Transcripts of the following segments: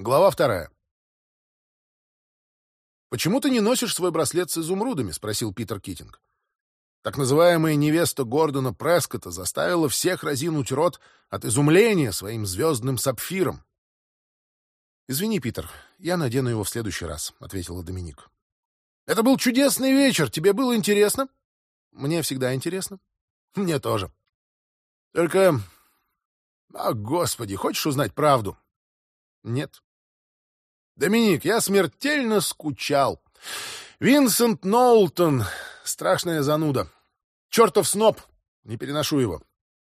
Глава 2. «Почему ты не носишь свой браслет с изумрудами?» — спросил Питер Китинг. Так называемая невеста Гордона Прескотта заставила всех разинуть рот от изумления своим звездным сапфиром. «Извини, Питер, я надену его в следующий раз», — ответила Доминик. «Это был чудесный вечер. Тебе было интересно?» «Мне всегда интересно». «Мне тоже. Только... Господи, хочешь узнать правду?» «Нет». «Доминик, я смертельно скучал. Винсент Ноултон — страшная зануда. Чертов сноб. Не переношу его».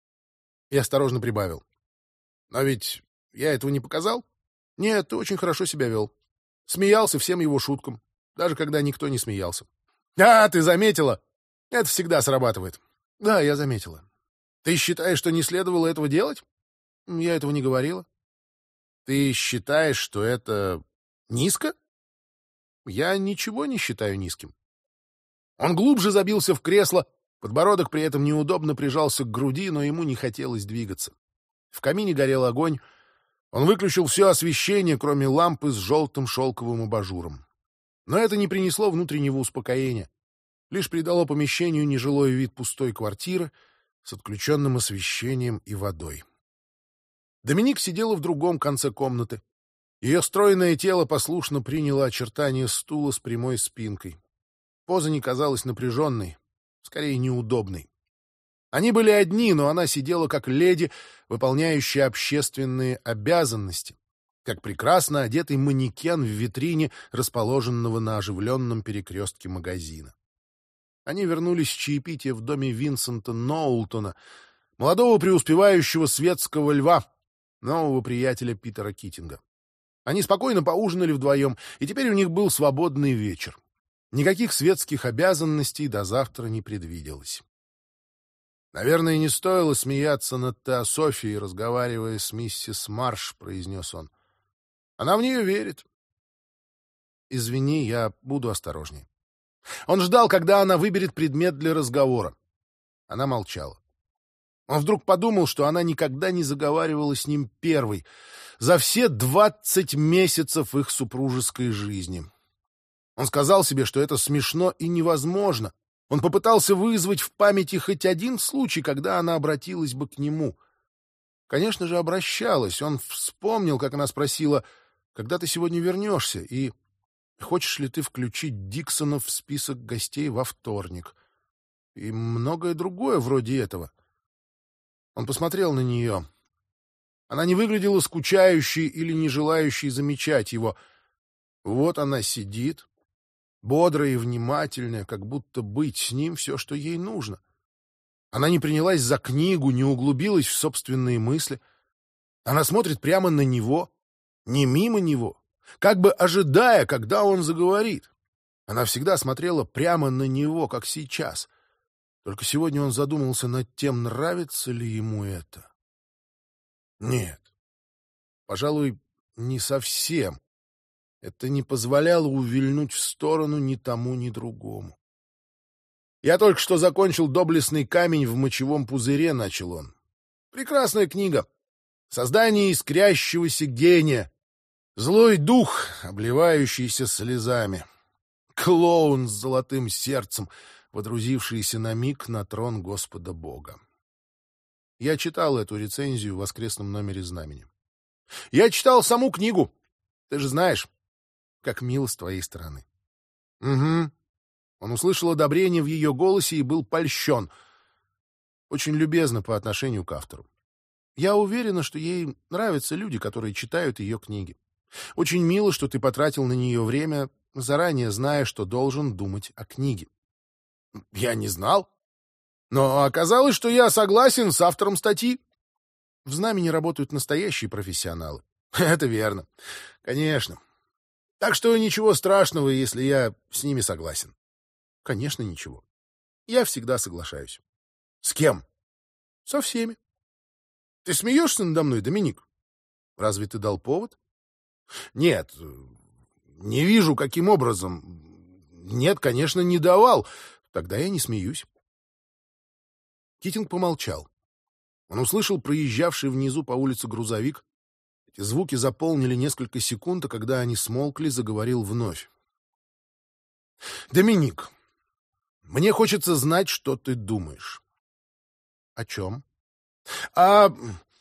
И осторожно прибавил. «Но ведь я этого не показал?» «Нет, ты очень хорошо себя вел. Смеялся всем его шуткам, даже когда никто не смеялся». «А, ты заметила? Это всегда срабатывает». «Да, я заметила. Ты считаешь, что не следовало этого делать?» «Я этого не говорила». «Ты считаешь, что это низко?» «Я ничего не считаю низким». Он глубже забился в кресло, подбородок при этом неудобно прижался к груди, но ему не хотелось двигаться. В камине горел огонь. Он выключил все освещение, кроме лампы с желтым шелковым абажуром. Но это не принесло внутреннего успокоения, лишь придало помещению нежилой вид пустой квартиры с отключенным освещением и водой. Доминик сидела в другом конце комнаты. Ее стройное тело послушно приняло очертания стула с прямой спинкой. Поза не казалась напряженной, скорее неудобной. Они были одни, но она сидела как леди, выполняющая общественные обязанности, как прекрасно одетый манекен в витрине, расположенного на оживленном перекрестке магазина. Они вернулись с чаепития в доме Винсента Ноултона, молодого преуспевающего светского льва, нового приятеля Питера Китинга. Они спокойно поужинали вдвоем, и теперь у них был свободный вечер. Никаких светских обязанностей до завтра не предвиделось. «Наверное, не стоило смеяться над теософией, разговаривая с миссис Марш», — произнес он. «Она в нее верит». «Извини, я буду осторожнее». Он ждал, когда она выберет предмет для разговора. Она молчала. Он вдруг подумал, что она никогда не заговаривала с ним первой за все 20 месяцев их супружеской жизни. Он сказал себе, что это смешно и невозможно. Он попытался вызвать в памяти хоть один случай, когда она обратилась бы к нему. Конечно же, обращалась. Он вспомнил, как она спросила, «Когда ты сегодня вернешься?» и «Хочешь ли ты включить Диксона в список гостей во вторник?» и многое другое вроде этого. Он посмотрел на нее. Она не выглядела скучающей или не желающей замечать его. Вот она сидит, бодрая и внимательная, как будто быть с ним все, что ей нужно. Она не принялась за книгу, не углубилась в собственные мысли. Она смотрит прямо на него, не мимо него, как бы ожидая, когда он заговорит. Она всегда смотрела прямо на него, как сейчас. Только сегодня он задумался над тем, нравится ли ему это. Нет, пожалуй, не совсем. Это не позволяло увильнуть в сторону ни тому, ни другому. «Я только что закончил «Доблестный камень в мочевом пузыре», — начал он. «Прекрасная книга. Создание искрящегося гения. Злой дух, обливающийся слезами. Клоун с золотым сердцем, водрузившийся на миг на трон Господа Бога». Я читал эту рецензию в воскресном номере «Знамени». Я читал саму книгу. Ты же знаешь, как мило с твоей стороны. Угу. Он услышал одобрение в ее голосе и был польщен. Очень любезно по отношению к автору. Я уверена, что ей нравятся люди, которые читают ее книги. Очень мило, что ты потратил на нее время, заранее зная, что должен думать о книге. Я не знал. Но оказалось, что я согласен с автором статьи. В «Знамени» работают настоящие профессионалы. Это верно. Конечно. Так что ничего страшного, если я с ними согласен. Конечно, ничего. Я всегда соглашаюсь. С кем? Со всеми. Ты смеешься надо мной, Доминик? Разве ты дал повод? Нет, не вижу, каким образом. Нет, конечно, не давал. Тогда я не смеюсь. Китинг помолчал. Он услышал проезжавший внизу по улице грузовик. Эти звуки заполнили несколько секунд, а когда они смолкли, заговорил вновь. «Доминик, мне хочется знать, что ты думаешь». «О чем?» «А...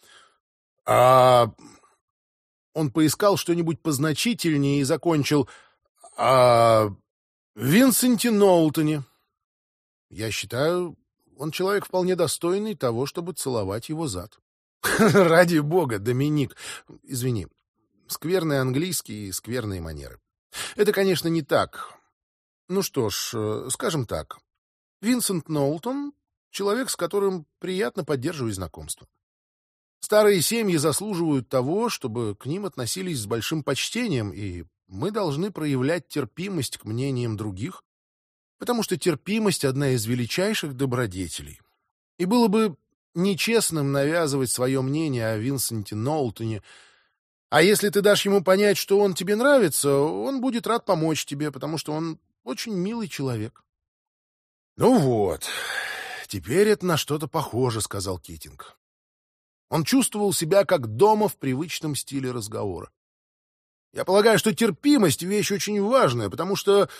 а...» Он поискал что-нибудь позначительнее и закончил. «О Винсенте Ноултоне. Я считаю, он человек вполне достойный того, чтобы целовать его зад». «Ради бога, Доминик! Извини, скверный английский и скверные манеры. Это, конечно, не так. Ну что ж, скажем так. Винсент Ноултон — человек, с которым приятно поддерживать знакомство. Старые семьи заслуживают того, чтобы к ним относились с большим почтением, и мы должны проявлять терпимость к мнениям других, потому что терпимость — одна из величайших добродетелей. И было бы нечестным навязывать свое мнение о Винсенте Ноултоне. А если ты дашь ему понять, что он тебе нравится, он будет рад помочь тебе, потому что он очень милый человек». «Ну вот, теперь это на что-то похоже», — сказал Китинг. Он чувствовал себя как дома в привычном стиле разговора. «Я полагаю, что терпимость — вещь очень важная, потому что...»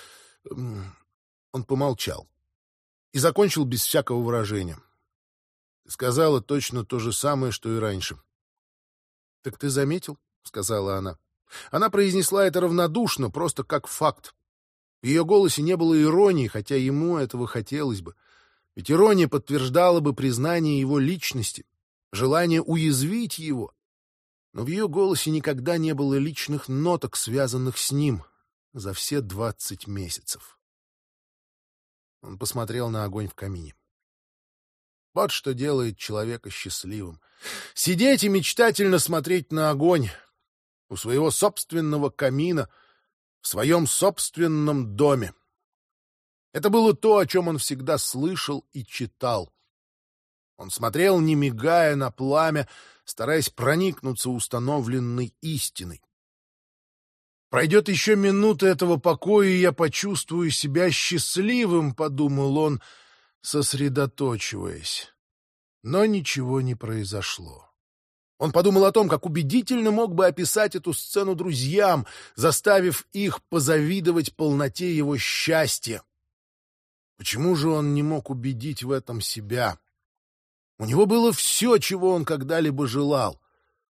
Он помолчал и закончил без всякого выражения. «Ты сказала точно то же самое, что и раньше». «Так ты заметил?» — сказала она. Она произнесла это равнодушно, просто как факт. В ее голосе не было иронии, хотя ему этого хотелось бы. Ведь ирония подтверждала бы признание его личности, желание уязвить его. Но в ее голосе никогда не было личных ноток, связанных с ним, за все 20 месяцев. Он посмотрел на огонь в камине. Вот что делает человека счастливым. Сидеть и мечтательно смотреть на огонь у своего собственного камина в своем собственном доме. Это было то, о чем он всегда слышал и читал. Он смотрел, не мигая, на пламя, стараясь проникнуться установленной истиной. «Пройдет еще минута этого покоя, и я почувствую себя счастливым», — подумал он, сосредоточиваясь. Но ничего не произошло. Он подумал о том, как убедительно мог бы описать эту сцену друзьям, заставив их позавидовать полноте его счастья. Почему же он не мог убедить в этом себя? У него было все, чего он когда-либо желал.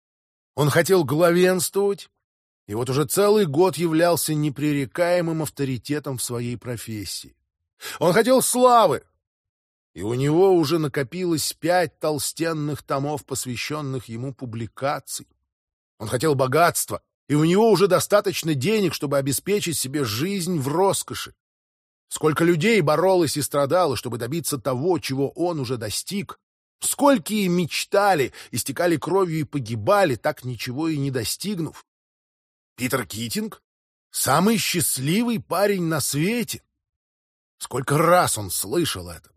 Он хотел главенствовать, и вот уже целый год являлся непререкаемым авторитетом в своей профессии. Он хотел славы, и у него уже накопилось 5 толстенных томов, посвященных ему публикаций. Он хотел богатства, и у него уже достаточно денег, чтобы обеспечить себе жизнь в роскоши. Сколько людей боролось и страдало, чтобы добиться того, чего он уже достиг. Сколькие мечтали, истекали кровью и погибали, так ничего и не достигнув. Питер Китинг — самый счастливый парень на свете. Сколько раз он слышал это.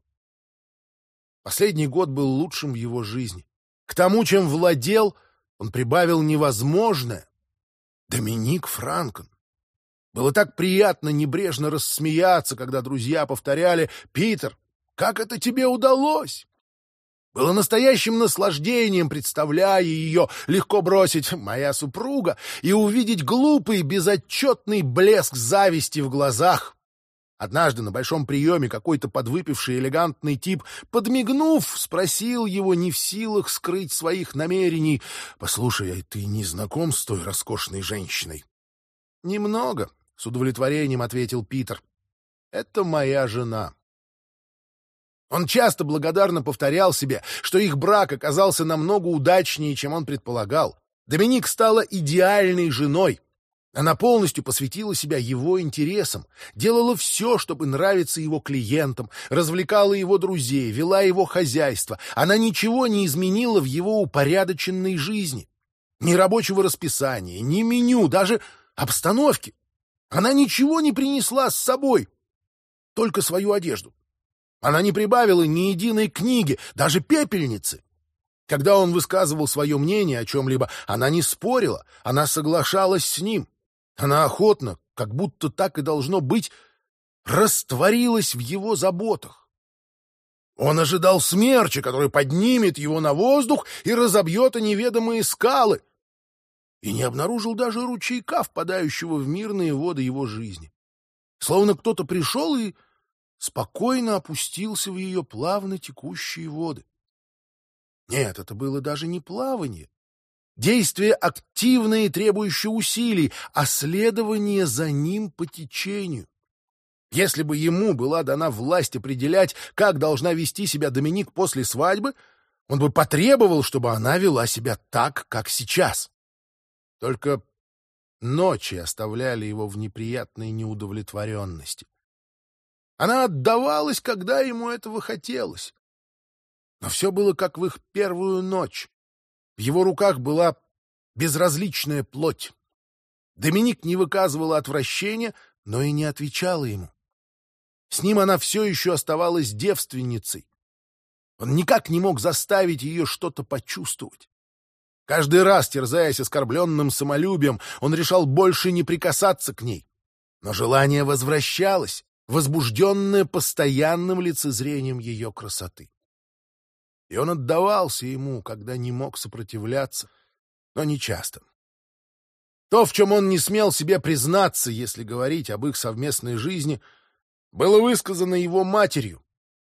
Последний год был лучшим в его жизни. К тому, чем владел, он прибавил невозможное. Доминик Франклин. Было так приятно небрежно рассмеяться, когда друзья повторяли: «Питер, как это тебе удалось?» Было настоящим наслаждением, представляя ее, легко бросить «моя супруга» и увидеть глупый, безотчетный блеск зависти в глазах. Однажды на большом приеме какой-то подвыпивший элегантный тип, подмигнув, спросил его, не в силах скрыть своих намерений: «Послушай, а ты не знаком с той роскошной женщиной?» «Немного», — с удовлетворением ответил Питер. «Это моя жена». Он часто благодарно повторял себе, что их брак оказался намного удачнее, чем он предполагал. Доминик стала идеальной женой. Она полностью посвятила себя его интересам, делала все, чтобы нравиться его клиентам, развлекала его друзей, вела его хозяйство. Она ничего не изменила в его упорядоченной жизни. Ни рабочего расписания, ни меню, даже обстановки. Она ничего не принесла с собой, только свою одежду. Она не прибавила ни единой книги, даже пепельницы. Когда он высказывал свое мнение о чем-либо, она не спорила, она соглашалась с ним. Она охотно, как будто так и должно быть, растворилась в его заботах. Он ожидал смерча, который поднимет его на воздух и разобьет о неведомые скалы. и не обнаружил даже ручейка, впадающего в мирные воды его жизни. Словно кто-то пришел и спокойно опустился в ее плавно текущие воды. Нет, это было даже не плавание. Действие активное и требующее усилий, а следование за ним по течению. Если бы ему была дана власть определять, как должна вести себя Доминик после свадьбы, он бы потребовал, чтобы она вела себя так, как сейчас. Только ночи оставляли его в неприятной неудовлетворенности. Она отдавалась, когда ему этого хотелось. Но все было как в их первую ночь. В его руках была безразличная плоть. Доминик не выказывала отвращения, но и не отвечала ему. С ним она все еще оставалась девственницей. Он никак не мог заставить ее что-то почувствовать. Каждый раз, терзаясь оскорбленным самолюбием, он решал больше не прикасаться к ней. Но желание возвращалось, возбужденное постоянным лицезрением ее красоты. И он отдавался ему, когда не мог сопротивляться, но не часто. То, в чем он не смел себе признаться, если говорить об их совместной жизни, было высказано его матерью.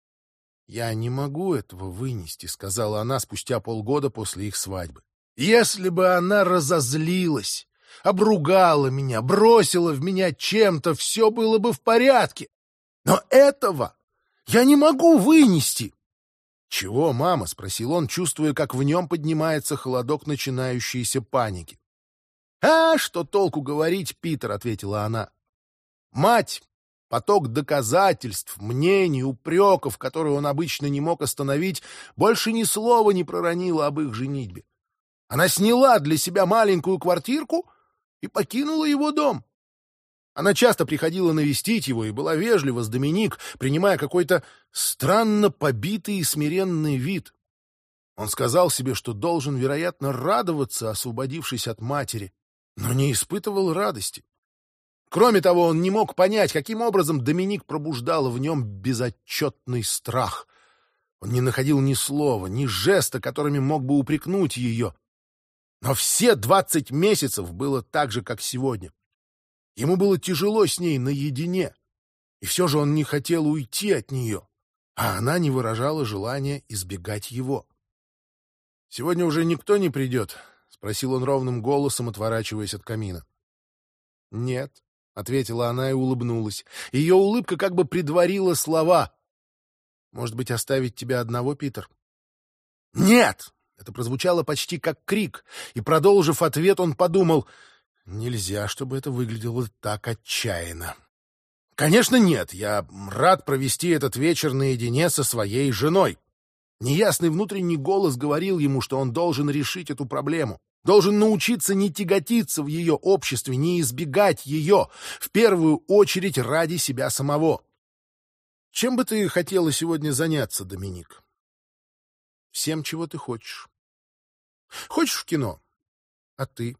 «Я не могу этого вынести», — сказала она спустя полгода после их свадьбы. «Если бы она разозлилась, обругала меня, бросила в меня чем-то, все было бы в порядке. Но этого я не могу вынести». «Чего, мама?» — спросил он, чувствуя, как в нем поднимается холодок начинающейся паники. «А что толку говорить, Питер?» — ответила она. «Мать, поток доказательств, мнений, упреков, которые он обычно не мог остановить, больше ни слова не проронила об их женитьбе. Она сняла для себя маленькую квартирку и покинула его дом. Она часто приходила навестить его и была вежлива с Доминик, принимая какой-то странно побитый и смиренный вид. Он сказал себе, что должен, вероятно, радоваться, освободившись от матери, но не испытывал радости. Кроме того, он не мог понять, каким образом Доминик пробуждала в нем безотчетный страх. Он не находил ни слова, ни жеста, которыми мог бы упрекнуть ее. Но все 20 месяцев было так же, как сегодня. Ему было тяжело с ней наедине, и все же он не хотел уйти от нее, а она не выражала желания избегать его. «Сегодня уже никто не придет?» — спросил он ровным голосом, отворачиваясь от камина. «Нет», — ответила она и улыбнулась. Ее улыбка как бы предварила слова. «Может быть, оставить тебя одного, Питер?» «Нет!» — это прозвучало почти как крик, и, продолжив ответ, он подумал: «Нельзя, чтобы это выглядело так отчаянно». «Конечно, нет. Я рад провести этот вечер наедине со своей женой». Неясный внутренний голос говорил ему, что он должен решить эту проблему. Должен научиться не тяготиться в ее обществе, не избегать ее, в первую очередь ради себя самого. «Чем бы ты хотела сегодня заняться, Доминик?» «Всем, чего ты хочешь». «Хочешь в кино? А ты?»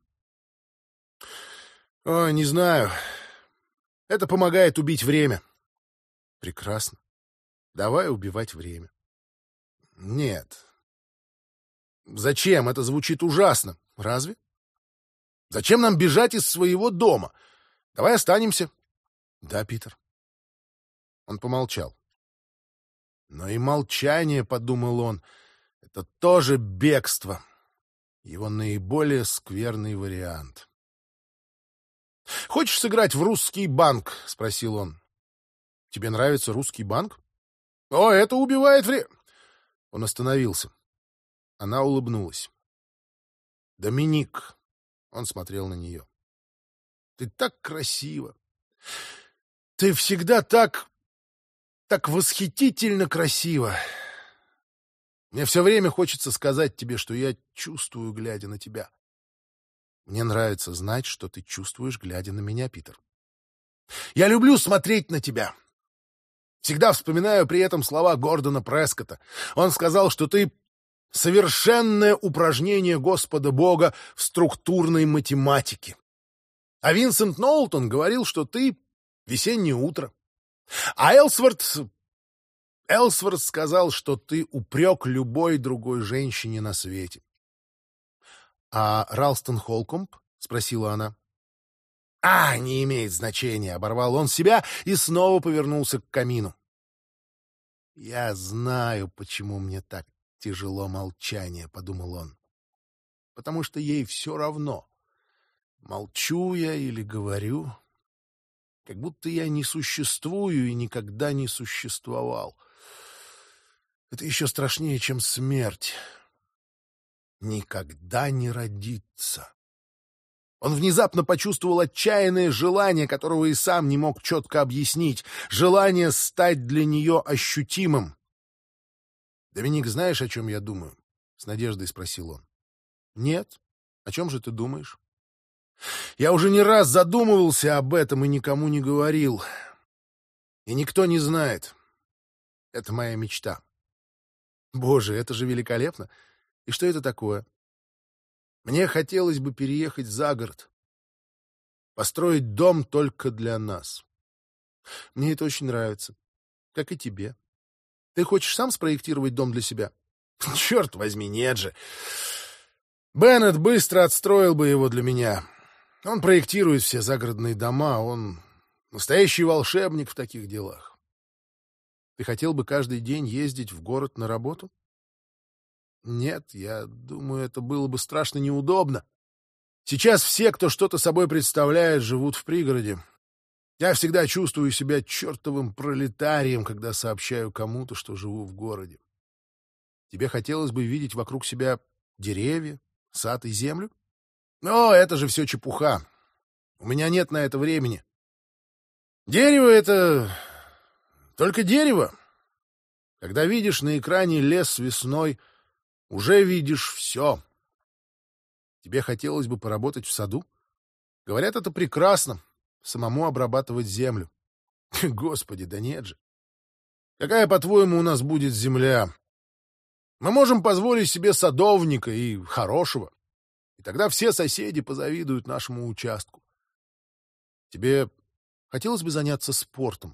«О, не знаю. Это помогает убить время». «Прекрасно. Давай убивать время». «Нет». «Зачем? Это звучит ужасно. Разве? Зачем нам бежать из своего дома? Давай останемся». «Да, Питер». Он помолчал. «Но и молчание, — подумал он, — это тоже бегство. Его наиболее скверный вариант». «Хочешь сыграть в русский банк?» — спросил он. «Тебе нравится русский банк?» «О, это убивает время». Он остановился. Она улыбнулась. «Доминик», — он смотрел на нее, — «ты так красива. Ты всегда так восхитительно красива. Мне все время хочется сказать тебе, что я чувствую, глядя на тебя. Мне нравится знать, что ты чувствуешь, глядя на меня, Питер. Я люблю смотреть на тебя. Всегда вспоминаю при этом слова Гордона Прескотта. Он сказал, что ты совершенное упражнение Господа Бога в структурной математике. А Винсент Нолтон говорил, что ты весеннее утро. А Элсворт сказал, что ты упрек любой другой женщине на свете. А Ралстон Холкомб спросила она. «А, не имеет значения», — оборвал он себя и снова повернулся к камину. «Я знаю, почему мне так тяжело молчание», — подумал он. «Потому что ей все равно, молчу я или говорю, как будто я не существую и никогда не существовал. Это еще страшнее, чем смерть. Никогда не родиться». Он внезапно почувствовал отчаянное желание, которого и сам не мог четко объяснить, желание стать для нее ощутимым. «Доминик, знаешь, о чем я думаю?» — с надеждой спросил он. «Нет. О чем же ты думаешь?» «Я уже не раз задумывался об этом и никому не говорил. И никто не знает. Это моя мечта». «Боже, это же великолепно! И что это такое?» «Мне хотелось бы переехать за город, построить дом только для нас. Мне это очень нравится, как и тебе. Ты хочешь сам спроектировать дом для себя?» «Черт возьми, нет же! Беннет быстро отстроил бы его для меня. Он проектирует все загородные дома, он настоящий волшебник в таких делах. Ты хотел бы каждый день ездить в город на работу?» «Нет, я думаю, это было бы страшно неудобно. Сейчас все, кто что-то собой представляет, живут в пригороде. Я всегда чувствую себя чертовым пролетарием, когда сообщаю кому-то, что живу в городе. Тебе хотелось бы видеть вокруг себя деревья, сад и землю? Но это же все чепуха. У меня нет на это времени. Дерево — это только дерево. Когда видишь на экране лес весной, уже видишь все. Тебе хотелось бы поработать в саду? Говорят, это прекрасно — самому обрабатывать землю. Господи, да нет же. Какая, по-твоему, у нас будет земля? Мы можем позволить себе садовника и хорошего. И тогда все соседи позавидуют нашему участку. Тебе хотелось бы заняться спортом?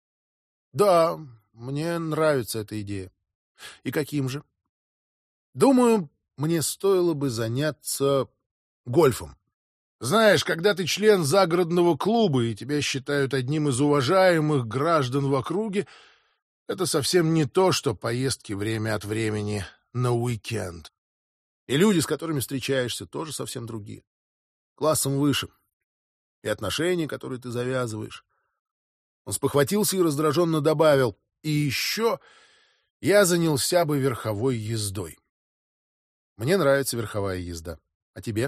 Да, мне нравится эта идея. И каким же? Думаю, мне стоило бы заняться гольфом. Знаешь, когда ты член загородного клуба и тебя считают одним из уважаемых граждан в округе, это совсем не то, что поездки время от времени на уикенд. И люди, с которыми встречаешься, тоже совсем другие. Классом выше. И отношения, которые ты завязываешь. Он спохватился и раздраженно добавил: и еще я занялся бы верховой ездой. Мне нравится верховая езда. А тебе?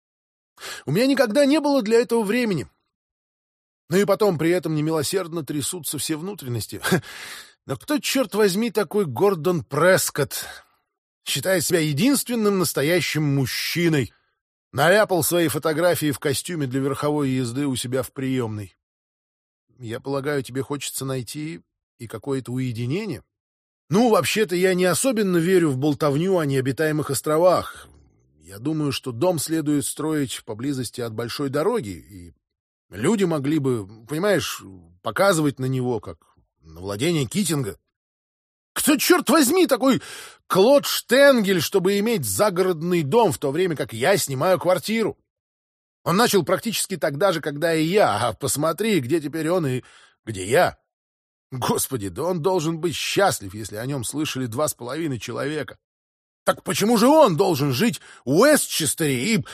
У меня никогда не было для этого времени. Ну и потом при этом немилосердно трясутся все внутренности. Но кто, черт возьми, такой Гордон Прескотт? Считает себя единственным настоящим мужчиной. Наляпал свои фотографии в костюме для верховой езды у себя в приемной. Я полагаю, тебе хочется найти и какое-то уединение? Ну, вообще-то я не особенно верю в болтовню о необитаемых островах. Я думаю, что дом следует строить поблизости от большой дороги, и люди могли бы, понимаешь, показывать на него, как на владение Китинга. Кто, черт возьми, такой Клод Штенгель, чтобы иметь загородный дом, в то время как я снимаю квартиру? Он начал практически тогда же, когда и я, а посмотри, где теперь он и где я. Господи, да он должен быть счастлив, если о нем слышали 2,5 человека. Так почему же он должен жить в Уэстчестере и...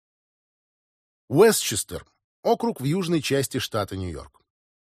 Уэстчестер — округ в южной части штата Нью-Йорк.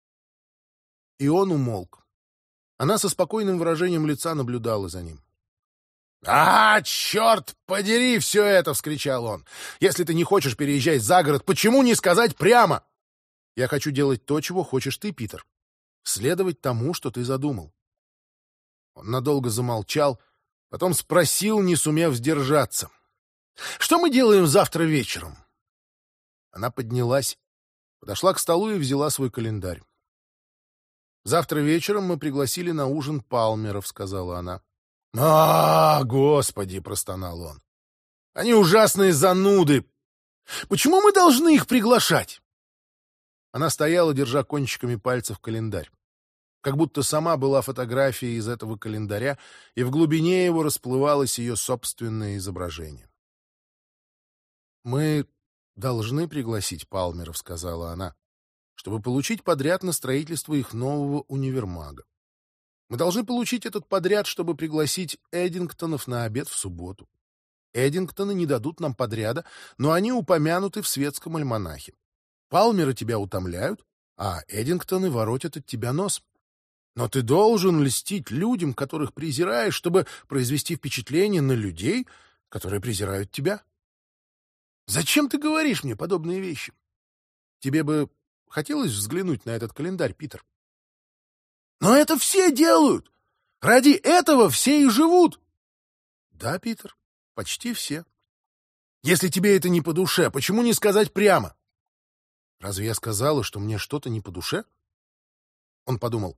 И он умолк. Она со спокойным выражением лица наблюдала за ним. «А, черт подери все это!» — вскричал он. «Если ты не хочешь переезжать за город, почему не сказать прямо?» «Я хочу делать то, чего хочешь ты, Питер. Следовать тому, что ты задумал». Он надолго замолчал, потом спросил, не сумев сдержаться: «Что мы делаем завтра вечером?» Она поднялась, подошла к столу и взяла свой календарь. «Завтра вечером мы пригласили на ужин Палмеров», — сказала она. «А, Господи!» — простонал он. «Они ужасные зануды! Почему мы должны их приглашать?» Она стояла, держа кончиками пальцев календарь. Как будто сама была фотографией из этого календаря, и в глубине его расплывалось ее собственное изображение. «Мы должны пригласить Палмеров, сказала она, чтобы получить подряд на строительство их нового универмага. Мы должны получить этот подряд, чтобы пригласить Эдингтонов на обед в субботу. Эдингтоны не дадут нам подряда, но они упомянуты в светском альманахе. Палмеры тебя утомляют, а Эдингтоны воротят от тебя нос. Но ты должен льстить людям, которых презираешь, чтобы произвести впечатление на людей, которые презирают тебя. Зачем ты говоришь мне подобные вещи? Тебе бы хотелось взглянуть на этот календарь, Питер? Но это все делают! Ради этого все и живут! Да, Питер, почти все. Если тебе это не по душе, почему не сказать прямо? Разве я сказала, что мне что-то не по душе? Он подумал.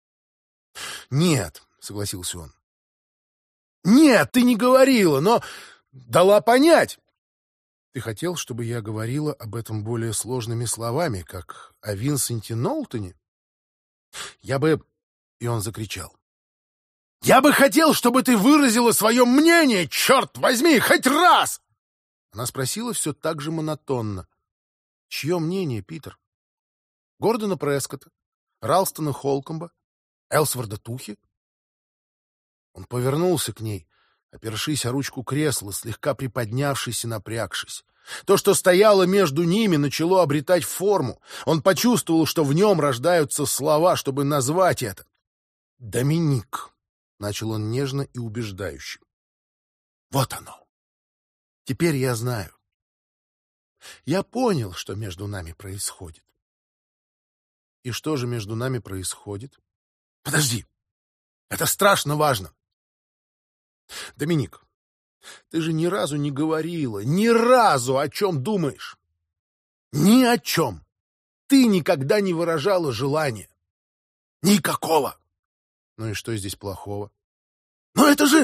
Нет, согласился он. Нет, ты не говорила, но дала понять. Ты хотел, чтобы я говорила об этом более сложными словами, как о Винсенте Нолтоне? Я бы... И он закричал. Я бы хотел, чтобы ты выразила свое мнение, черт возьми, хоть раз! Она спросила все так же монотонно. Чье мнение, Питер? Гордона Прескотта, Ралстона Холкомба, Элсворда Тухи? Он повернулся к ней, опершись о ручку кресла, слегка приподнявшись и напрягшись. То, что стояло между ними, начало обретать форму. Он почувствовал, что в нем рождаются слова, чтобы назвать это. «Доминик», — начал он нежно и убеждающе. «Вот оно. Теперь я знаю. Я понял, что между нами происходит». «И что же между нами происходит?» «Подожди. Это страшно важно. Доминик, ты же ни разу не говорила, ни разу о чем думаешь. Ни о чем. Ты никогда не выражала желания. Никакого. Ну и что здесь плохого? Но это же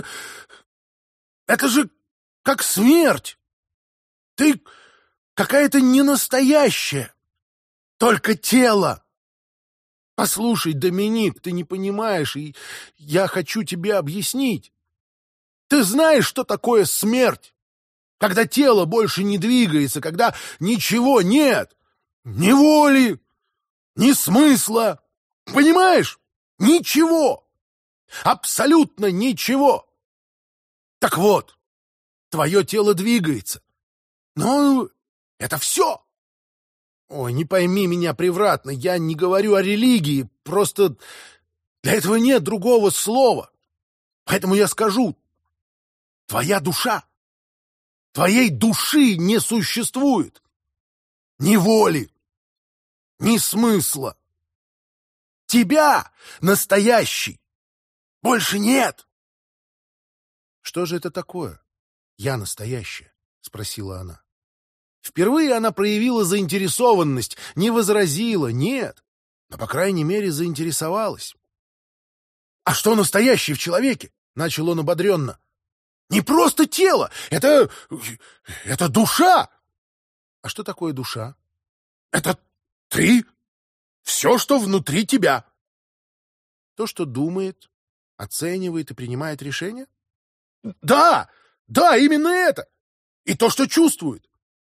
как смерть. Ты какая-то ненастоящая. Только тело. Послушай, Доминик, ты не понимаешь, и я хочу тебе объяснить. Ты знаешь, что такое смерть? Когда тело больше не двигается, когда ничего нет, ни воли, ни смысла. Понимаешь? Ничего. Абсолютно ничего. Так вот, твое тело двигается. Но это все. Ой, не пойми меня превратно, я не говорю о религии, просто для этого нет другого слова. Поэтому я скажу, твоя душа, твоей души не существует. Ни воли, ни смысла. Тебя, настоящий, больше нет. Что же это такое? Я настоящая, спросила она. Впервые она проявила заинтересованность, не возразила, нет, но, по крайней мере, заинтересовалась. «А что настоящее в человеке?» — начал он ободренно. «Не просто тело, это душа!» «А что такое душа?» «Это ты, все, что внутри тебя». «То, что думает, оценивает и принимает решения?» «Да, именно это! И то, что чувствует.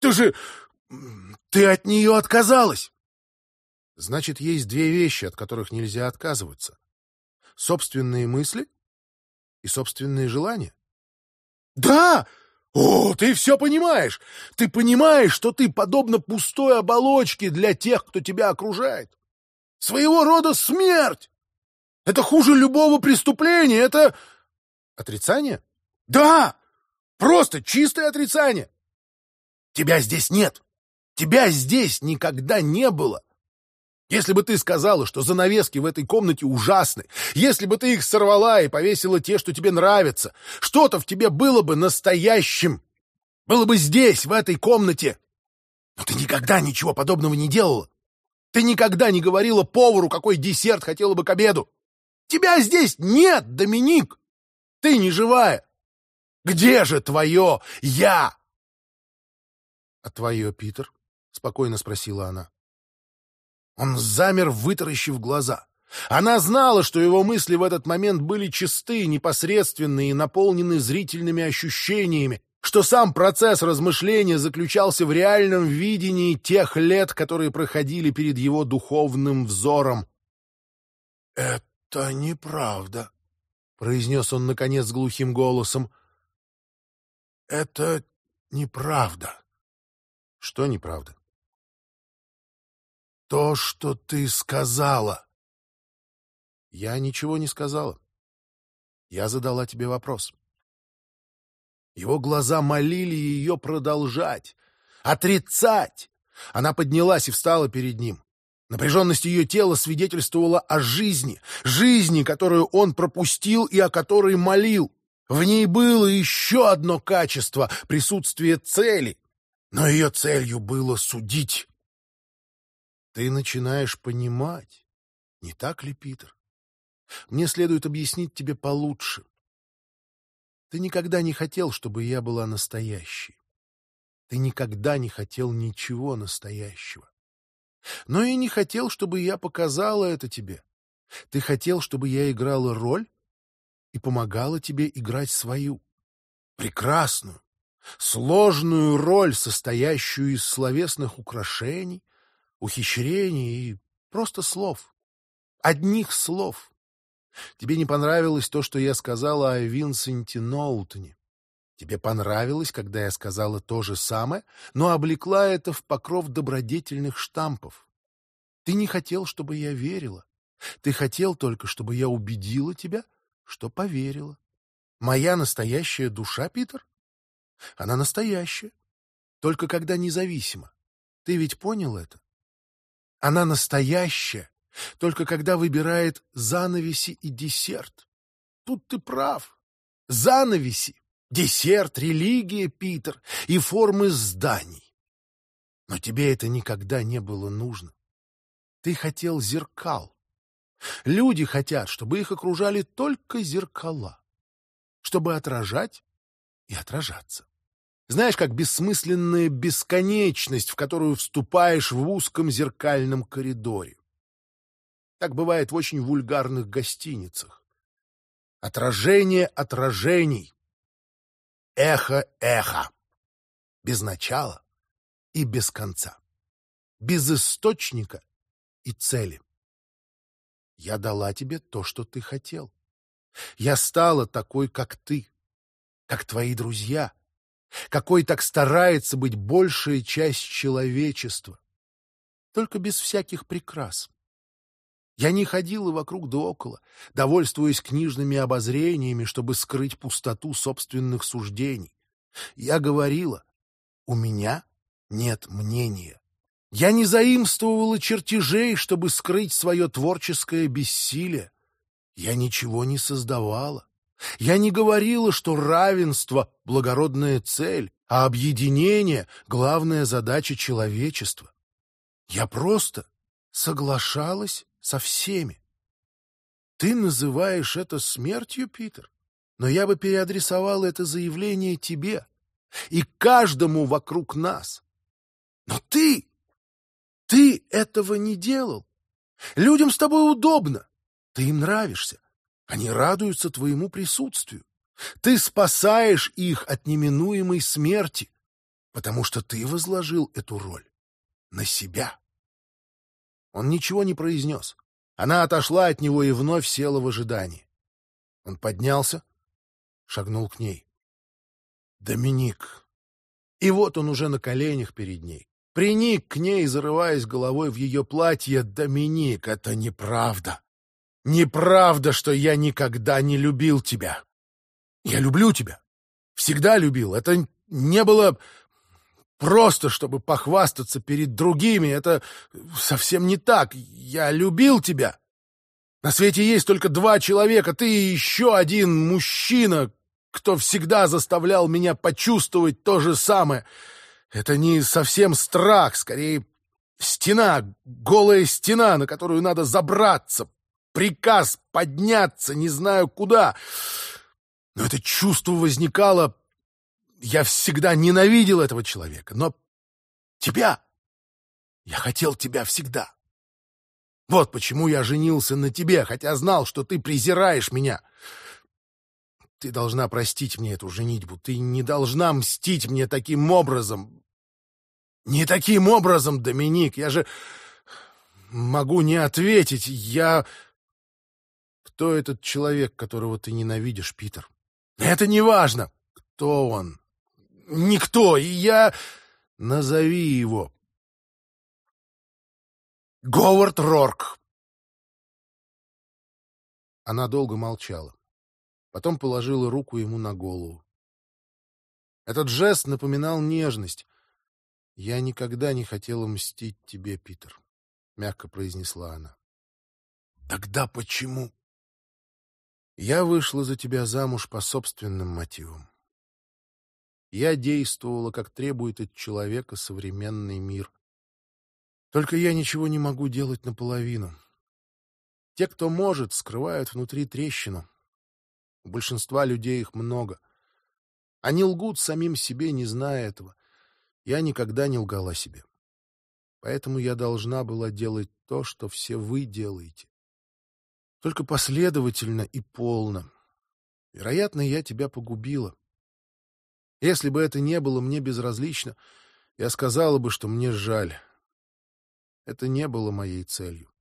Ты от нее отказалась!» «Значит, есть две вещи, от которых нельзя отказываться. Собственные мысли и собственные желания». «Да! О, ты все понимаешь! Ты понимаешь, что ты подобно пустой оболочке для тех, кто тебя окружает. Своего рода смерть! Это хуже любого преступления, это...» «Отрицание?» «Да! Просто чистое отрицание! Тебя здесь нет! Тебя здесь никогда не было! Если бы ты сказала, что занавески в этой комнате ужасны, если бы ты их сорвала и повесила те, что тебе нравятся, что-то в тебе было бы настоящим, было бы здесь, в этой комнате. Но ты никогда ничего подобного не делала. Ты никогда не говорила повару, какой десерт хотела бы к обеду. Тебя здесь нет, Доминик! Ты не живая! Где же твое «я»?» «А твое, Питер?» — спокойно спросила она. Он замер, вытаращив глаза. Она знала, что его мысли в этот момент были чисты, непосредственные и наполнены зрительными ощущениями, что сам процесс размышления заключался в реальном видении тех лет, которые проходили перед его духовным взором. «Это неправда», — произнес он, наконец, глухим голосом. «Это неправда». «Что неправда?» «То, что ты сказала». «Я ничего не сказала. Я задала тебе вопрос». Его глаза молили ее продолжать, отрицать. Она поднялась и встала перед ним. Напряженность ее тела свидетельствовала о жизни, жизни, которую он пропустил и о которой молил. В ней было еще одно качество — присутствие цели, но ее целью было судить. Ты начинаешь понимать, не так ли, Питер? Мне следует объяснить тебе получше. Ты никогда не хотел, чтобы я была настоящей. Ты никогда не хотел ничего настоящего. Но и не хотел, чтобы я показала это тебе. Ты хотел, чтобы я играла роль и помогала тебе играть свою. Прекрасную, сложную роль, состоящую из словесных украшений, ухищрений и просто слов. Одних слов. Тебе не понравилось то, что я сказала о Винсенте Ноутоне. Тебе понравилось, когда я сказала то же самое, но облекла это в покров добродетельных штампов. Ты не хотел, чтобы я верила. Ты хотел только, чтобы я убедила тебя, что поверила. Моя настоящая душа, Питер? Она настоящая, только когда независима. Ты ведь понял это? Она настоящая, только когда выбирает занавеси и десерт. Тут ты прав. Занавеси, десерт, религия, Питер, и формы зданий. Но тебе это никогда не было нужно. Ты хотел зеркал. Люди хотят, чтобы их окружали только зеркала, чтобы отражать и отражаться. Знаешь, как бессмысленная бесконечность, в которую вступаешь в узком зеркальном коридоре. Так бывает в очень вульгарных гостиницах. Отражение отражений. Эхо эха. Без начала и без конца. Без источника и цели. Я дала тебе то, что ты хотел. Я стала такой, как ты, как твои друзья, какой так старается быть большая часть человечества, только без всяких прикрас. Я не ходила вокруг да около, довольствуясь книжными обозрениями, чтобы скрыть пустоту собственных суждений. Я говорила, у меня нет мнения. Я не заимствовала чертежей, чтобы скрыть свое творческое бессилие. Я ничего не создавала. Я не говорила, что равенство — благородная цель, а объединение — главная задача человечества. Я просто соглашалась со всеми. Ты называешь это смертью, Питер? Но я бы переадресовал это заявление тебе и каждому вокруг нас. Но ты этого не делал. Людям с тобой удобно. Ты им нравишься. Они радуются твоему присутствию. Ты спасаешь их от неминуемой смерти, потому что ты возложил эту роль на себя. Он ничего не произнес. Она отошла от него и вновь села в ожидании. Он поднялся, шагнул к ней. «Доминик!» И вот он уже на коленях перед ней. Приник к ней, зарываясь головой в ее платье. «Доминик, это неправда! Неправда, что я никогда не любил тебя! Я люблю тебя! Всегда любил! Это не было просто, чтобы похвастаться перед другими. Это совсем не так! Я любил тебя! На свете есть только два человека, ты и еще один мужчина, кто всегда заставлял меня почувствовать то же самое. Это не совсем страх, скорее стена, голая стена, на которую надо забраться, приказ подняться не знаю куда. Но это чувство возникало. Я всегда ненавидел этого человека, но тебя, я хотел тебя всегда. Вот почему я женился на тебе, хотя знал, что ты презираешь меня. Ты должна простить мне эту женитьбу. Ты не должна мстить мне таким образом. Не таким образом, Доминик. Я же могу не ответить. Кто этот человек, которого ты ненавидишь, Питер? Это не важно. Кто он? Никто. И я... Назови его. Говард Рорк. Она долго молчала. Потом положила руку ему на голову. Этот жест напоминал нежность. «Я никогда не хотела мстить тебе, Питер», — мягко произнесла она. «Тогда почему?» «Я вышла за тебя замуж по собственным мотивам. Я действовала, как требует от человека современный мир. Только я ничего не могу делать наполовину. Те, кто может, скрывают внутри трещину. У большинства людей их много. Они лгут самим себе, не зная этого. Я никогда не лгала себе. Поэтому я должна была делать то, что все вы делаете. Только последовательно и полно. Вероятно, я тебя погубила. Если бы это не было мне безразлично, я сказала бы, что мне жаль. Это не было моей целью.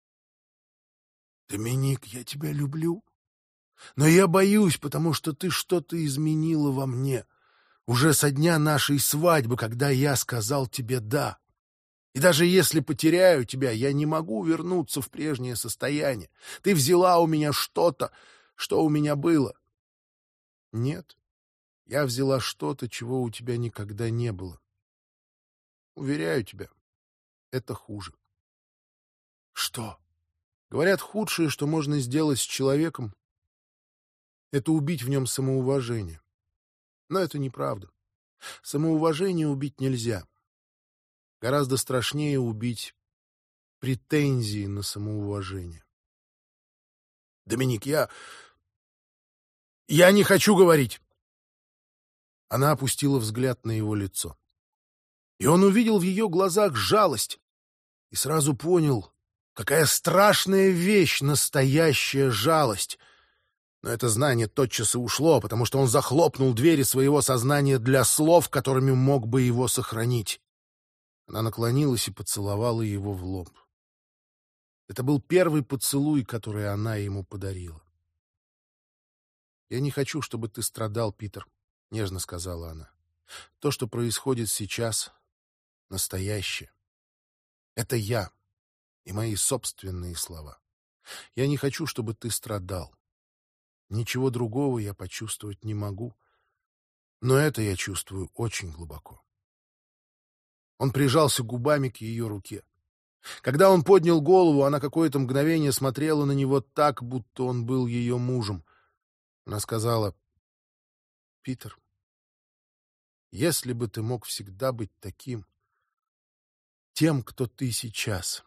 Доминик, я тебя люблю. Но я боюсь, потому что ты что-то изменила во мне. Уже со дня нашей свадьбы, когда я сказал тебе «да». И даже если потеряю тебя, я не могу вернуться в прежнее состояние. Ты взяла у меня что-то, что у меня было. Нет, я взяла что-то, чего у тебя никогда не было. Уверяю тебя, это хуже. Что? Говорят, худшее, что можно сделать с человеком, это убить в нем самоуважение. Но это неправда. Самоуважение убить нельзя. Гораздо страшнее убить претензии на самоуважение. Доминик, я не хочу говорить. Она опустила взгляд на его лицо. И он увидел в ее глазах жалость. И сразу понял, какая страшная вещь настоящая жалость. Но это знание тотчас и ушло, потому что он захлопнул двери своего сознания для слов, которыми мог бы его сохранить. Она наклонилась и поцеловала его в лоб. Это был первый поцелуй, который она ему подарила. «Я не хочу, чтобы ты страдал, Питер», — нежно сказала она. «То, что происходит сейчас, настоящее. Это я и мои собственные слова. Я не хочу, чтобы ты страдал. Ничего другого я почувствовать не могу, но это я чувствую очень глубоко». Он прижался губами к ее руке. Когда он поднял голову, она какое-то мгновение смотрела на него так, будто он был ее мужем. Она сказала: «Питер, если бы ты мог всегда быть таким, тем, кто ты сейчас».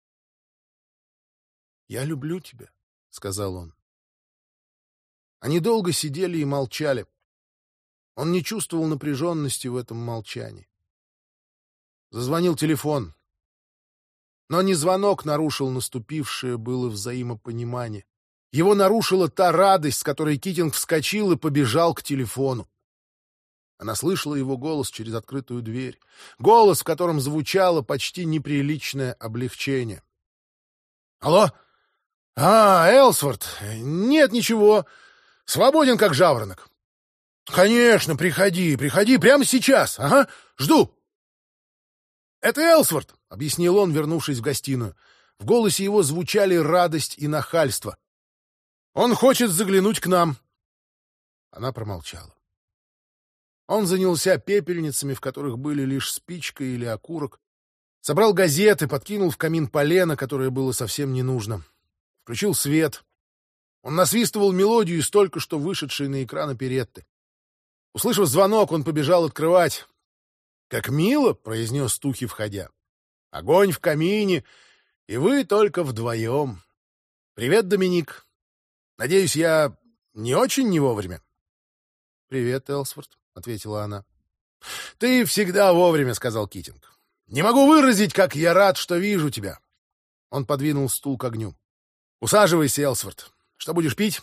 «Я люблю тебя», — сказал он. Они долго сидели и молчали. Он не чувствовал напряженности в этом молчании. Зазвонил телефон. Но не звонок нарушил наступившее было взаимопонимание. Его нарушила та радость, с которой Китинг вскочил и побежал к телефону. Она слышала его голос через открытую дверь. Голос, в котором звучало почти неприличное облегчение. «Алло? Элсворт? Нет, ничего. Свободен, как жаворонок». «Конечно, приходи прямо сейчас. Ага, жду». «Это Элсворт», — объяснил он, вернувшись в гостиную. В голосе его звучали радость и нахальство. «Он хочет заглянуть к нам». Она промолчала. Он занялся пепельницами, в которых были лишь спичка или окурок. Собрал газеты, подкинул в камин полено, которое было совсем не нужно. Включил свет. Он насвистывал мелодию из только что вышедшей на экран оперетты. Услышав звонок, он побежал открывать. «Как мило!» — произнес Тухи, входя. «Огонь в камине, и вы только вдвоем. Привет, Доминик. Надеюсь, я не очень не вовремя?» «Привет, Элсворт», — ответила она. «Ты всегда вовремя», — сказал Китинг. «Не могу выразить, как я рад, что вижу тебя». Он подвинул стул к огню. «Усаживайся, Элсворт. Что будешь пить?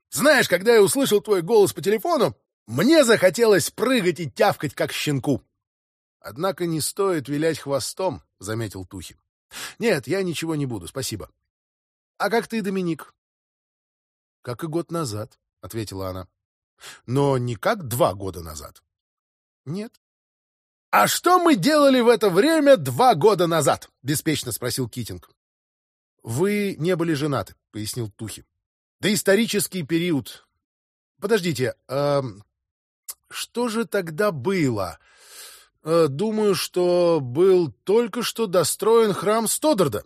Знаешь, когда я услышал твой голос по телефону, мне захотелось прыгать и тявкать, как щенку. Однако не стоит вилять хвостом, — заметил Тухи. Нет, я ничего не буду, спасибо. А как ты, Доминик? Как и год назад, — ответила она. Но не как 2 года назад. Нет. А что мы делали в это время 2 года назад? — беспечно спросил Китинг. Вы не были женаты, — пояснил Тухи. Доисторический период. Подождите, что же тогда было? Думаю, что был только что достроен храм Стодарда.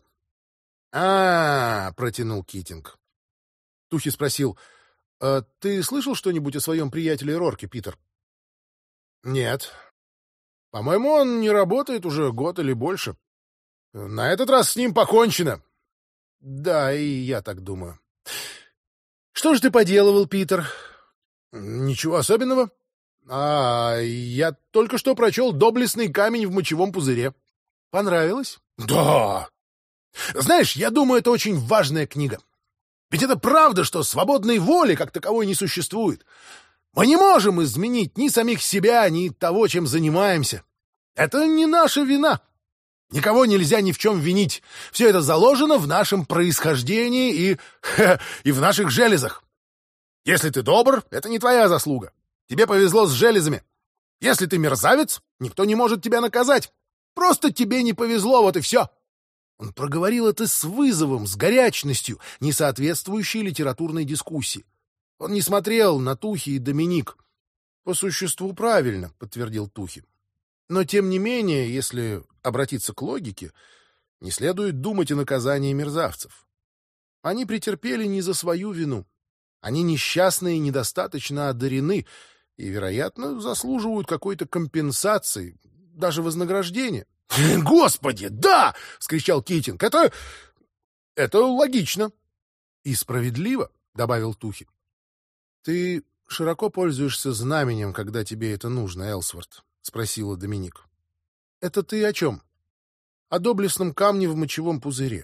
Протянул Китинг. Тухи спросил: ты слышал что-нибудь о своем приятеле Рорке, Питер? Нет. По-моему, он не работает уже год или больше. На этот раз с ним покончено. Да, и я так думаю. Что же ты поделывал, Питер? Ничего особенного. Я только что прочел «Доблестный камень в мочевом пузыре». Понравилось? Да. Знаешь, я думаю, это очень важная книга. Ведь это правда, что свободной воли как таковой не существует. Мы не можем изменить ни самих себя, ни того, чем занимаемся. Это не наша вина. Никого нельзя ни в чем винить. Все это заложено в нашем происхождении и в наших железах. Если ты добр, это не твоя заслуга. Тебе повезло с железами. Если ты мерзавец, никто не может тебя наказать. Просто тебе не повезло, вот и все. Он проговорил это с вызовом, с горячностью, не соответствующей литературной дискуссии. Он не смотрел на Тухи и Доминик. По существу правильно, подтвердил Тухи. Но тем не менее, если обратиться к логике, не следует думать о наказании мерзавцев. Они претерпели не за свою вину. Они несчастны и недостаточно одарены, и, вероятно, заслуживают какой-то компенсации, даже вознаграждения. «Господи, да!» — вскричал Китинг. «Это логично». «И справедливо», — добавил Тухи. «Ты широко пользуешься знаменем, когда тебе это нужно, Элсворт?» — спросила Доминик. «Это ты о чем?» «О доблестном камне в мочевом пузыре».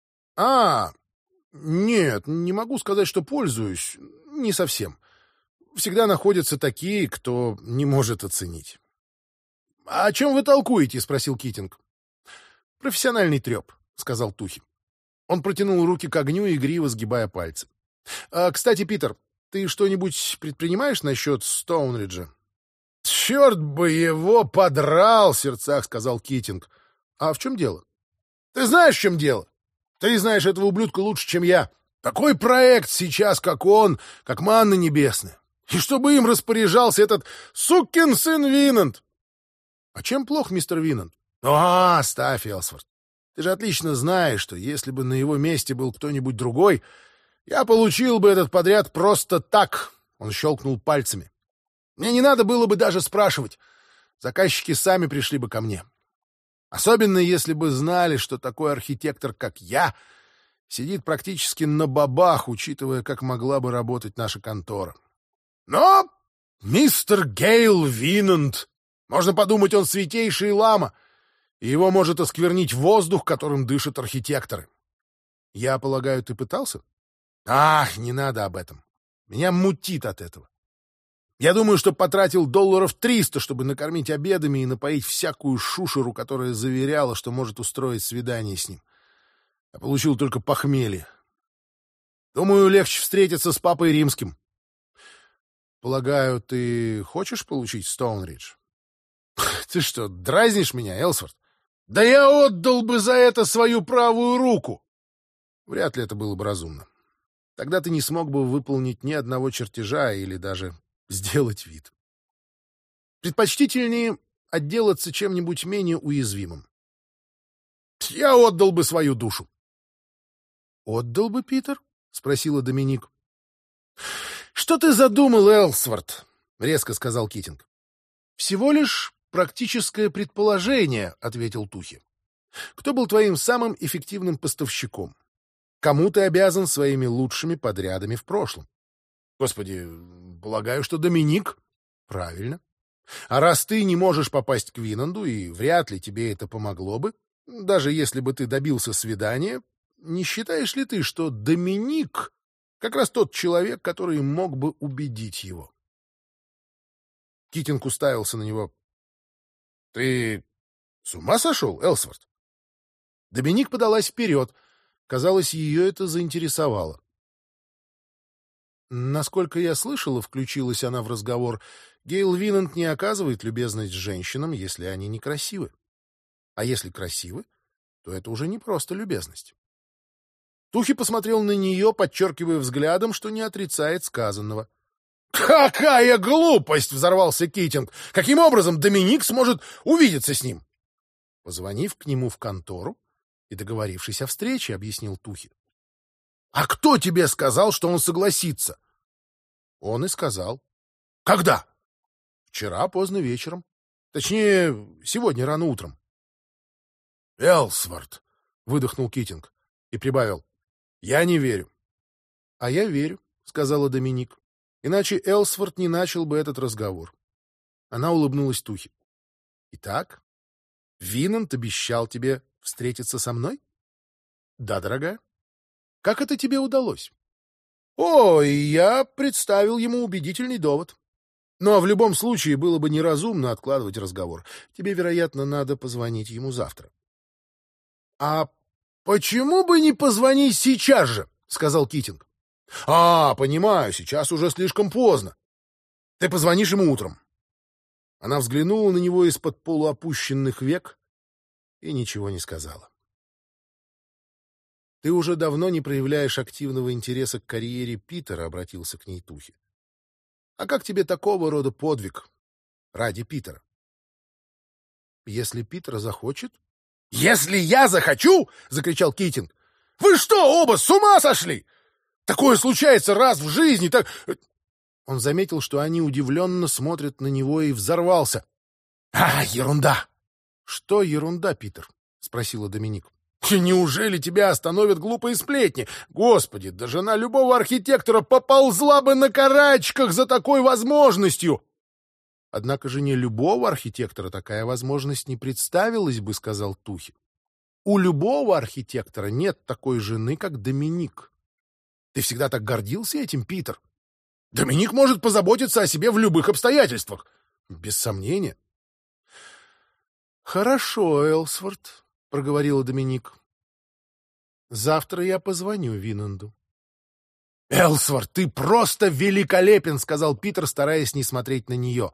Нет, не могу сказать, что пользуюсь. Не совсем. Всегда находятся такие, кто не может оценить». «А о чем вы толкуете?» — спросил Китинг. «Профессиональный треп», — сказал Тухи. Он протянул руки к огню, игриво сгибая пальцы. «Кстати, Питер, ты что-нибудь предпринимаешь насчет Стоунриджа?» «Черт бы его подрал!» — в сердцах сказал Китинг. «А в чем дело?» «Ты знаешь, в чем дело? Ты знаешь этого ублюдка лучше, чем я. Такой проект сейчас, как он, как манна небесная. И чтобы им распоряжался этот сукин сын Винант!» «А чем плох мистер Винант?» «Оставь, Элсворт. Ты же отлично знаешь, что если бы на его месте был кто-нибудь другой, я получил бы этот подряд просто так». Он щелкнул пальцами. «Мне не надо было бы даже спрашивать. Заказчики сами пришли бы ко мне. Особенно если бы знали, что такой архитектор, как я, сидит практически на бабах, учитывая, как могла бы работать наша контора. Но мистер Гейл Винант, можно подумать, он святейший лама, и его может осквернить воздух, которым дышат архитекторы. Я полагаю, ты пытался? Ах, не надо об этом. Меня мутит от этого. Я думаю, что потратил $300, чтобы накормить обедами и напоить всякую шушеру, которая заверяла, что может устроить свидание с ним. А получил только похмелье. Думаю, легче встретиться с папой римским. Полагаю, ты хочешь получить Стоунридж? Ты что, дразнишь меня, Элсворт? Да я отдал бы за это свою правую руку. Вряд ли это было бы разумно. Тогда ты не смог бы выполнить ни одного чертежа или даже сделать вид. Предпочтительнее отделаться чем-нибудь менее уязвимым. Я отдал бы свою душу. Отдал бы, Питер? Спросила Доминик. Что ты задумал, Элсворт? Резко сказал Китинг. Всего лишь практическое предположение, ответил Тухи. Кто был твоим самым эффективным поставщиком? Кому ты обязан своими лучшими подрядами в прошлом? Господи, полагаю, что Доминик. Правильно. А раз ты не можешь попасть к Винанду, и вряд ли тебе это помогло бы, даже если бы ты добился свидания, не считаешь ли ты, что Доминик Как раз тот человек, который мог бы убедить его. Китинг уставился на него. — Ты с ума сошел, Элсворт? Доминик подалась вперед. Казалось, ее это заинтересовало. Насколько я слышала, включилась она в разговор, Гейл Винант не оказывает любезность женщинам, если они некрасивы. А если красивы, то это уже не просто любезность. Тухи посмотрел на нее, подчеркивая взглядом, что не отрицает сказанного. «Какая глупость!» — взорвался Китинг. «Каким образом Доминик сможет увидеться с ним?» Позвонив к нему в контору и договорившись о встрече, объяснил Тухи. «А кто тебе сказал, что он согласится?» Он и сказал. «Когда?» «Вчера поздно вечером. Точнее, сегодня рано утром». «Элсворт!» — выдохнул Китинг и прибавил. «Я не верю». «А я верю», — сказала Доминик. «Иначе Элсворт не начал бы этот разговор». Она улыбнулась Тухе. «Итак, Винант обещал тебе встретиться со мной?» «Да, дорогая». «Как это тебе удалось?» «О, и я представил ему убедительный довод. Но в любом случае было бы неразумно откладывать разговор. Тебе, вероятно, надо позвонить ему завтра». «А почему бы не позвонить сейчас же?» — сказал Китинг. Понимаю, сейчас уже слишком поздно. Ты позвонишь ему утром». Она взглянула на него из-под полуопущенных век и ничего не сказала. «Ты уже давно не проявляешь активного интереса к карьере Питера», — обратился к ней Тухи. «А как тебе такого рода подвиг ради Питера?» «Если Питер захочет...» «Если я захочу!» — закричал Китинг. «Вы что, оба с ума сошли? Такое случается раз в жизни, так...» Он заметил, что они удивленно смотрят на него, и взорвался. Ерунда!» «Что ерунда, Питер?» — спросила Доминик. «Неужели тебя остановят глупые сплетни? Господи, да жена любого архитектора поползла бы на карачках за такой возможностью!» «Однако жене любого архитектора такая возможность не представилась бы», — сказал Тухи. «У любого архитектора нет такой жены, как Доминик. Ты всегда так гордился этим, Питер. Доминик может позаботиться о себе в любых обстоятельствах. Без сомнения». «Хорошо, Элсворт», — проговорила Доминик. «Завтра я позвоню Винанду». «Элсворт, ты просто великолепен», — сказал Питер, стараясь не смотреть на нее.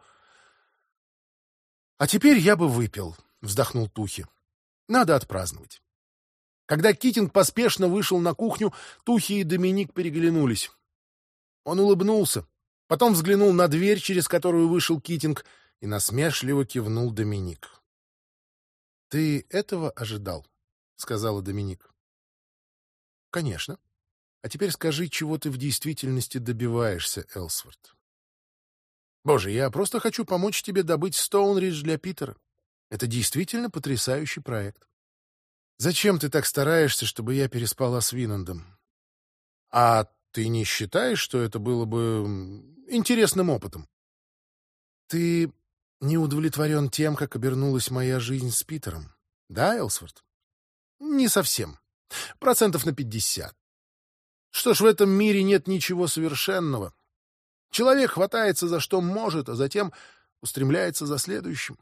«А теперь я бы выпил», — вздохнул Тухи. «Надо отпраздновать». Когда Китинг поспешно вышел на кухню, Тухи и Доминик переглянулись. Он улыбнулся, потом взглянул на дверь, через которую вышел Китинг, и насмешливо кивнул Доминик. «Ты этого ожидал?» — сказала Доминик. «Конечно. А теперь скажи, чего ты в действительности добиваешься, Элсворт?» «Боже, я просто хочу помочь тебе добыть Стоунридж для Питера. Это действительно потрясающий проект. Зачем ты так стараешься, чтобы я переспала с Винандом? А ты не считаешь, что это было бы интересным опытом? Ты не удовлетворен тем, как обернулась моя жизнь с Питером, да, Элсворт?» «Не совсем. 50%. Что ж, в этом мире нет ничего совершенного. Человек хватается за что может, а затем устремляется за следующим.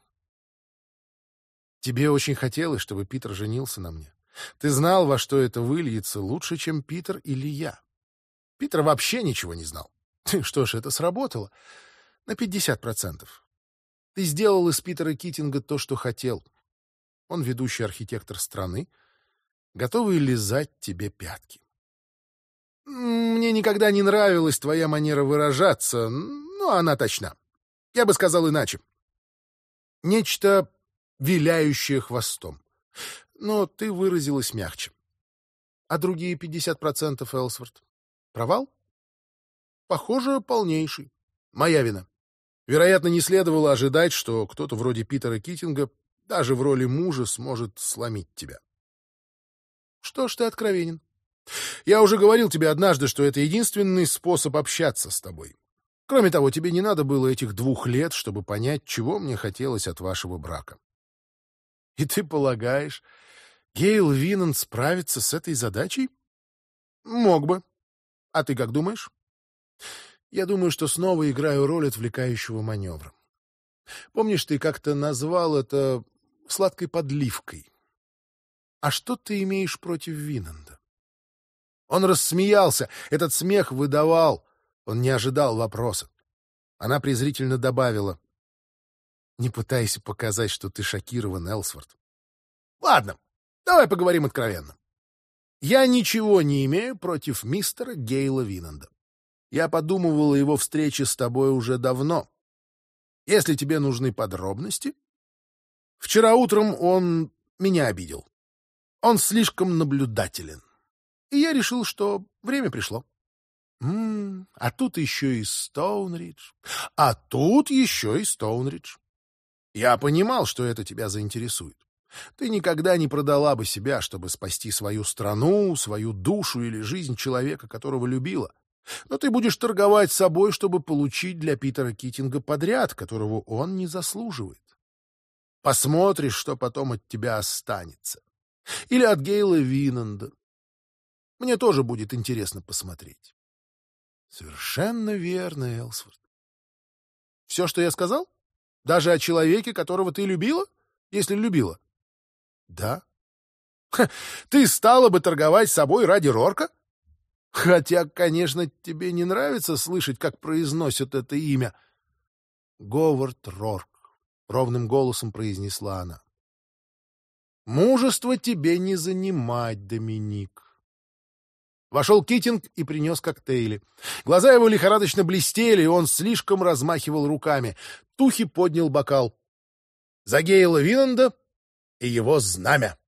Тебе очень хотелось, чтобы Питер женился на мне. Ты знал, во что это выльется, лучше, чем Питер или я. Питер вообще ничего не знал. Что ж, это сработало. На 50%. Ты сделал из Питера Китинга то, что хотел. Он ведущий архитектор страны, готовый лизать тебе пятки. Мне никогда не нравилась твоя манера выражаться, но она точна. Я бы сказал иначе. Нечто виляющее хвостом. Но ты выразилась мягче. А другие 50%, Элсворт? Провал? Похоже, полнейший. Моя вина. Вероятно, не следовало ожидать, что кто-то вроде Питера Китинга даже в роли мужа сможет сломить тебя. Что ж, ты откровенен. Я уже говорил тебе однажды, что это единственный способ общаться с тобой. Кроме того, тебе не надо было этих 2 лет, чтобы понять, чего мне хотелось от вашего брака. И ты полагаешь, Гейл Винант справится с этой задачей? Мог бы. А ты как думаешь? Я думаю, что снова играю роль отвлекающего маневра. Помнишь, ты как-то назвал это сладкой подливкой? А что ты имеешь против Винанда? Он рассмеялся. Этот смех выдавал. Он не ожидал вопроса. Она презрительно добавила: «Не пытайся показать, что ты шокирован, Элсворт. Ладно, давай поговорим откровенно. Я ничего не имею против мистера Гейла Винанда. Я подумывал о его встрече с тобой уже давно. Если тебе нужны подробности... Вчера утром он меня обидел. Он слишком наблюдателен. И я решил, что время пришло. А тут еще и Стоунридж. А тут еще и Стоунридж. Я понимал, что это тебя заинтересует. Ты никогда не продала бы себя, чтобы спасти свою страну, свою душу или жизнь человека, которого любила. Но ты будешь торговать собой, чтобы получить для Питера Китинга подряд, которого он не заслуживает. Посмотришь, что потом от тебя останется. Или от Гейла Винанда. Мне тоже будет интересно посмотреть. Совершенно верно, Элсворт. Все, что я сказал? Даже о человеке, которого ты любила? Если любила? Да. Ты стала бы торговать собой ради Рорка? Хотя, конечно, тебе не нравится слышать, как произносят это имя. Говард Рорк, — ровным голосом произнесла она. Мужество тебе не занимать, Доминик. Вошел Китинг и принес коктейли. Глаза его лихорадочно блестели, и он слишком размахивал руками. Тухи поднял бокал. За Гейла Винанда и его знамя.